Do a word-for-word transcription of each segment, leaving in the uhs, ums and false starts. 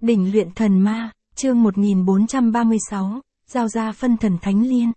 Đỉnh luyện thần ma, chương một nghìn bốn trăm ba mươi sáu, giao ra phân thần thánh liên.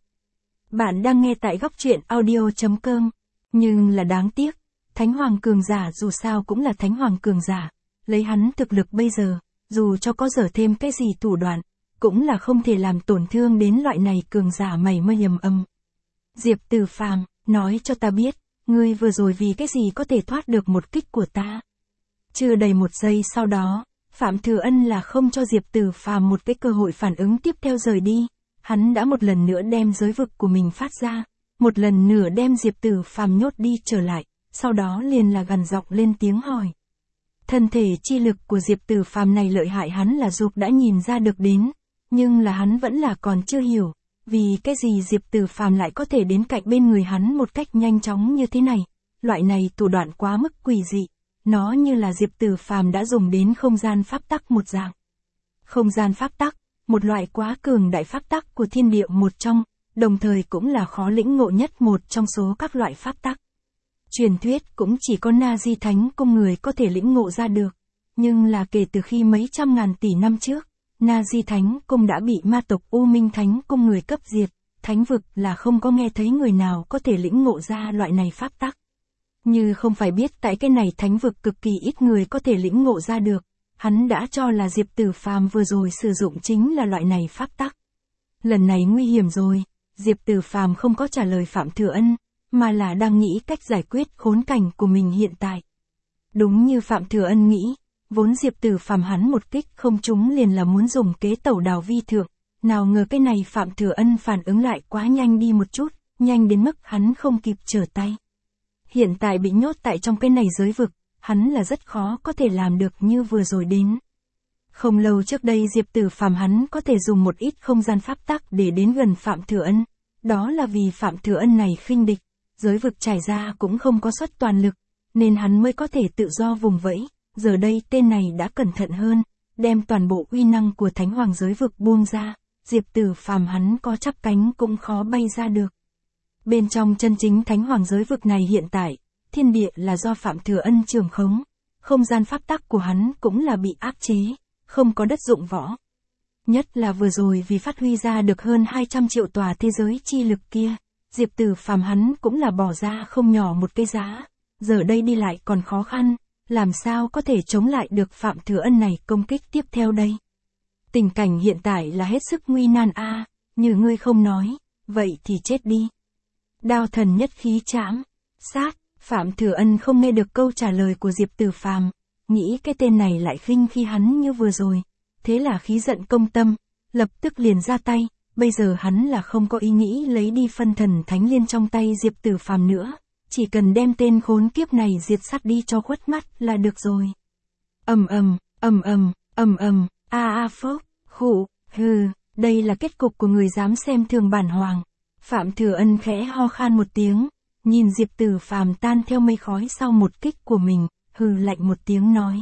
Bạn đang nghe tại góc truyện audio chấm com, nhưng là đáng tiếc, Thánh Hoàng cường giả dù sao cũng là Thánh Hoàng cường giả, lấy hắn thực lực bây giờ, dù cho có dở thêm cái gì thủ đoạn, cũng là không thể làm tổn thương đến loại này cường giả mảy may ầm ầm. Diệp Tử Phàm, nói cho ta biết, ngươi vừa rồi vì cái gì có thể thoát được một kích của ta. Chưa đầy một giây sau đó, Phạm Thừa Ân là không cho Diệp Tử Phàm một cái cơ hội phản ứng tiếp theo rời đi, hắn đã một lần nữa đem giới vực của mình phát ra, một lần nữa đem Diệp Tử Phàm nhốt đi trở lại, sau đó liền là gằn giọng lên tiếng hỏi. Thân thể chi lực của Diệp Tử Phàm này lợi hại hắn là dục đã nhìn ra được đến, nhưng là hắn vẫn là còn chưa hiểu, vì cái gì Diệp Tử Phàm lại có thể đến cạnh bên người hắn một cách nhanh chóng như thế này, loại này thủ đoạn quá mức quỷ dị. Nó như là Diệp Tử Phàm đã dùng đến không gian pháp tắc một dạng. Không gian pháp tắc, một loại quá cường đại pháp tắc của thiên địa một trong, đồng thời cũng là khó lĩnh ngộ nhất một trong số các loại pháp tắc. Truyền thuyết cũng chỉ có Na Di Thánh Cung người có thể lĩnh ngộ ra được, nhưng là kể từ khi mấy trăm ngàn tỷ năm trước, Na Di Thánh Cung đã bị ma tộc U Minh Thánh Cung người cấp diệt, thánh vực là không có nghe thấy người nào có thể lĩnh ngộ ra loại này pháp tắc. Như không phải biết tại cái này thánh vực cực kỳ ít người có thể lĩnh ngộ ra được, hắn đã cho là Diệp Tử Phàm vừa rồi sử dụng chính là loại này pháp tắc. Lần này nguy hiểm rồi, Diệp Tử Phàm không có trả lời Phạm Thừa Ân, mà là đang nghĩ cách giải quyết khốn cảnh của mình hiện tại. Đúng như Phạm Thừa Ân nghĩ, vốn Diệp Tử Phàm hắn một kích không trúng liền là muốn dùng kế tẩu đào vi thượng, nào ngờ cái này Phạm Thừa Ân phản ứng lại quá nhanh đi một chút, nhanh đến mức hắn không kịp trở tay. Hiện tại bị nhốt tại trong cái này giới vực, hắn là rất khó có thể làm được như vừa rồi đến. Không lâu trước đây Diệp Tử Phàm hắn có thể dùng một ít không gian pháp tắc để đến gần Phạm Thừa Ân, đó là vì Phạm Thừa Ân này khinh địch, giới vực trải ra cũng không có suất toàn lực, nên hắn mới có thể tự do vùng vẫy, giờ đây tên này đã cẩn thận hơn, đem toàn bộ uy năng của Thánh Hoàng giới vực buông ra, Diệp Tử Phàm hắn có chắp cánh cũng khó bay ra được. Bên trong chân chính Thánh Hoàng giới vực này hiện tại, thiên địa là do Phạm Thừa Ân trưởng khống, không gian pháp tắc của hắn cũng là bị áp chế, không có đất dụng võ. Nhất là vừa rồi vì phát huy ra được hơn hai trăm triệu tòa thế giới chi lực kia, Diệp Tử Phàm hắn cũng là bỏ ra không nhỏ một cái giá, giờ đây đi lại còn khó khăn, làm sao có thể chống lại được Phạm Thừa Ân này công kích tiếp theo đây. Tình cảnh hiện tại là hết sức nguy nan a, à, như ngươi không nói, vậy thì chết đi. Đao thần nhất khí trảm, sát, Phạm Thừa Ân không nghe được câu trả lời của Diệp Tử Phàm, nghĩ cái tên này lại khinh khi hắn như vừa rồi, thế là khí giận công tâm, lập tức liền ra tay, bây giờ hắn là không có ý nghĩ lấy đi phân thần thánh liên trong tay Diệp Tử Phàm nữa, chỉ cần đem tên khốn kiếp này diệt sát đi cho khuất mắt là được rồi. Ầm ầm, ầm ầm, ầm ầm, a a phốc, khụ, hừ, đây là kết cục của người dám xem thường bản hoàng. Phạm Thừa Ân khẽ ho khan một tiếng, nhìn Diệp Tử Phàm tan theo mây khói sau một kích của mình, hừ lạnh một tiếng nói.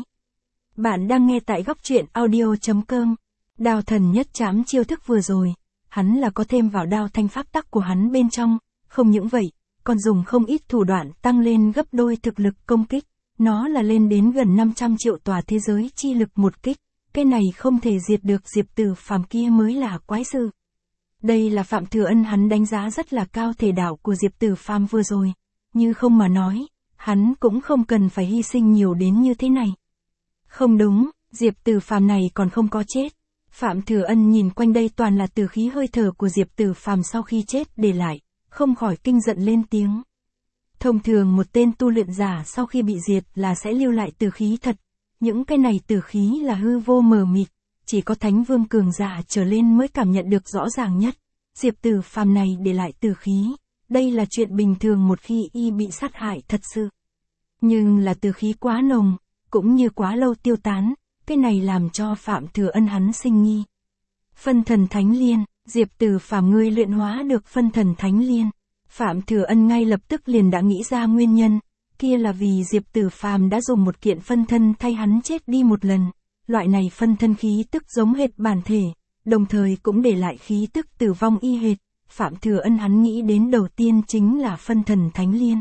Bạn đang nghe tại góc truyện audio chấm com, đao thần nhất trảm chiêu thức vừa rồi, hắn là có thêm vào đao thanh pháp tắc của hắn bên trong, không những vậy, còn dùng không ít thủ đoạn tăng lên gấp đôi thực lực công kích, nó là lên đến gần năm trăm triệu tòa thế giới chi lực một kích, cái này không thể diệt được Diệp Tử Phàm kia mới là quái sự. Đây là Phạm Thừa Ân hắn đánh giá rất là cao thể đạo của Diệp Tử Phàm vừa rồi, như không mà nói, hắn cũng không cần phải hy sinh nhiều đến như thế này. Không đúng, Diệp Tử Phàm này còn không có chết. Phạm Thừa Ân nhìn quanh đây toàn là tử khí hơi thở của Diệp Tử Phàm sau khi chết để lại, không khỏi kinh giận lên tiếng. Thông thường một tên tu luyện giả sau khi bị diệt là sẽ lưu lại tử khí thật, những cái này tử khí là hư vô mờ mịt. Chỉ có Thánh Vương cường giả trở lên mới cảm nhận được rõ ràng nhất. Diệp Tử Phàm này để lại tử khí, đây là chuyện bình thường một khi y bị sát hại thật sự. Nhưng là tử khí quá nồng, cũng như quá lâu tiêu tán, cái này làm cho Phạm Thừa Ân hắn sinh nghi. Phân thần thánh liên, Diệp Tử Phàm ngươi luyện hóa được phân thần thánh liên. Phạm Thừa Ân ngay lập tức liền đã nghĩ ra nguyên nhân, kia là vì Diệp Tử Phàm đã dùng một kiện phân thân thay hắn chết đi một lần. Loại này phân thân khí tức giống hệt bản thể, đồng thời cũng để lại khí tức tử vong y hệt, Phạm Thừa Ân hắn nghĩ đến đầu tiên chính là phân thần thánh liên.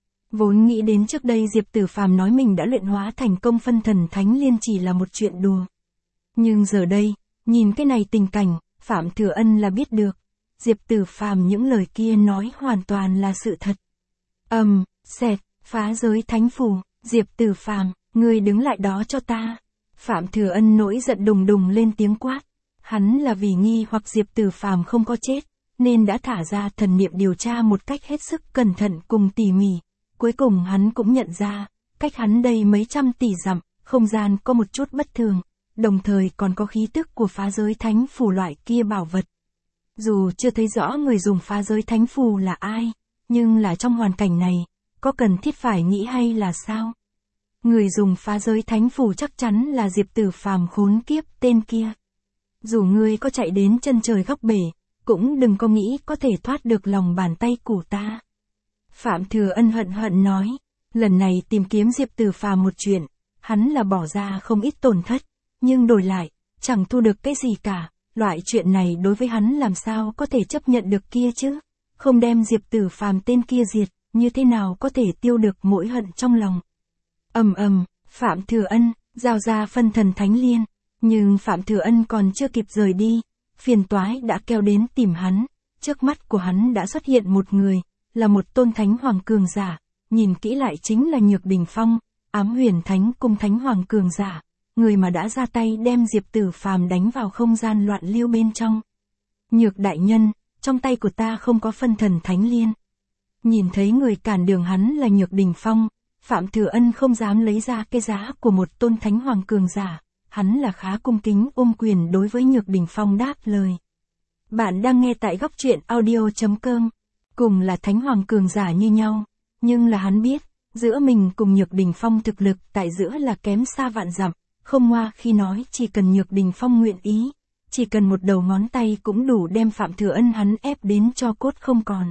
Vốn nghĩ đến trước đây Diệp Tử Phàm nói mình đã luyện hóa thành công phân thần thánh liên chỉ là một chuyện đùa. Nhưng giờ đây, nhìn cái này tình cảnh, Phạm Thừa Ân là biết được. Diệp Tử Phàm những lời kia nói hoàn toàn là sự thật. Ầm, um, xẹt, phá giới thánh phù, Diệp Tử Phàm, ngươi đứng lại đó cho ta. Phạm Thừa Ân nổi giận đùng đùng lên tiếng quát. Hắn là vì nghi hoặc Diệp Tử Phàm không có chết, nên đã thả ra thần niệm điều tra một cách hết sức cẩn thận cùng tỉ mỉ. Cuối cùng hắn cũng nhận ra, cách hắn đây mấy trăm tỷ dặm, không gian có một chút bất thường, đồng thời còn có khí tức của phá giới thánh phù loại kia bảo vật. Dù chưa thấy rõ người dùng phá giới thánh phù là ai, nhưng là trong hoàn cảnh này, có cần thiết phải nghĩ hay là sao? Người dùng phá giới thánh phù chắc chắn là Diệp Tử Phàm khốn kiếp tên kia. Dù ngươi có chạy đến chân trời góc bể, cũng đừng có nghĩ có thể thoát được lòng bàn tay của ta. Phạm Thừa Ân hận hận nói, lần này tìm kiếm Diệp Tử Phàm một chuyện, hắn là bỏ ra không ít tổn thất, nhưng đổi lại, chẳng thu được cái gì cả, loại chuyện này đối với hắn làm sao có thể chấp nhận được kia chứ, không đem Diệp Tử Phàm tên kia diệt, như thế nào có thể tiêu được mỗi hận trong lòng. Ầm ầm, Phạm Thừa Ân, giao ra phân thần thánh liên, nhưng Phạm Thừa Ân còn chưa kịp rời đi, phiền toái đã kéo đến tìm hắn, trước mắt của hắn đã xuất hiện một người, là một tôn thánh hoàng cường giả, nhìn kỹ lại chính là Nhược Đình Phong, Ám Huyền Thánh cung thánh hoàng cường giả, người mà đã ra tay đem Diệp Tử Phàm đánh vào không gian loạn lưu bên trong. Nhược đại nhân, trong tay của ta không có phân thần thánh liên. Nhìn thấy người cản đường hắn là Nhược Đình Phong, Phạm Thừa Ân không dám lấy ra cái giá của một tôn thánh hoàng cường giả, hắn là khá cung kính ôm quyền đối với Nhược Đình Phong đáp lời. Bạn đang nghe tại góc truyện audio chấm com, cùng là thánh hoàng cường giả như nhau, nhưng là hắn biết, giữa mình cùng Nhược Đình Phong thực lực tại giữa là kém xa vạn dặm, không ngoa khi nói chỉ cần Nhược Đình Phong nguyện ý, chỉ cần một đầu ngón tay cũng đủ đem Phạm Thừa Ân hắn ép đến cho cốt không còn.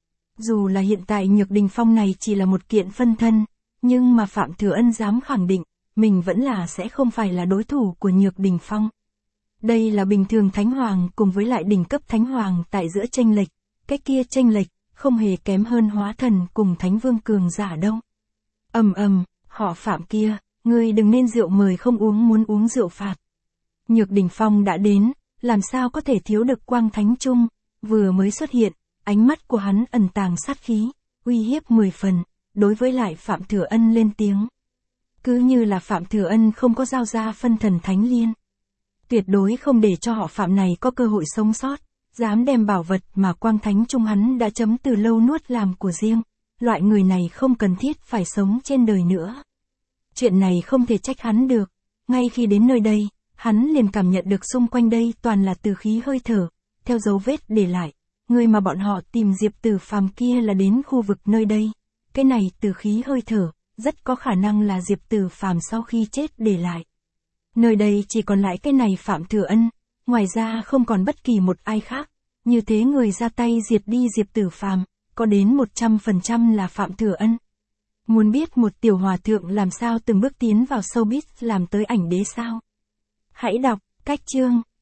Dù là hiện tại Nhược Đình Phong này chỉ là một kiện phân thân, nhưng mà Phạm Thừa Ân dám khẳng định, mình vẫn là sẽ không phải là đối thủ của Nhược Đình Phong. Đây là bình thường thánh hoàng cùng với lại đỉnh cấp thánh hoàng tại giữa chênh lệch, cái kia chênh lệch không hề kém hơn hóa thần cùng thánh vương cường giả đâu. Ầm ầm, họ Phạm kia, ngươi đừng nên rượu mời không uống muốn uống rượu phạt. Nhược Đình Phong đã đến, làm sao có thể thiếu được quang thánh trung, vừa mới xuất hiện, ánh mắt của hắn ẩn tàng sát khí, uy hiếp mười phần, đối với lại Phạm Thừa Ân lên tiếng. Cứ như là Phạm Thừa Ân không có giao ra phân thần thánh liên. Tuyệt đối không để cho họ Phạm này có cơ hội sống sót, dám đem bảo vật mà quang thánh trung hắn đã chấm từ lâu nuốt làm của riêng. Loại người này không cần thiết phải sống trên đời nữa. Chuyện này không thể trách hắn được, ngay khi đến nơi đây, hắn liền cảm nhận được xung quanh đây toàn là từ khí hơi thở, theo dấu vết để lại, người mà bọn họ tìm Diệp Tử Phàm kia là đến khu vực nơi đây. Cái này từ khí hơi thở, rất có khả năng là Diệp Tử Phàm sau khi chết để lại. Nơi đây chỉ còn lại cái này Phạm Thừa Ân, ngoài ra không còn bất kỳ một ai khác, như thế người ra tay diệt đi Diệp Tử Phàm, có đến một trăm phần trăm là Phạm Thừa Ân. Muốn biết một tiểu hòa thượng làm sao từng bước tiến vào showbiz làm tới ảnh đế sao? Hãy đọc, cách chương.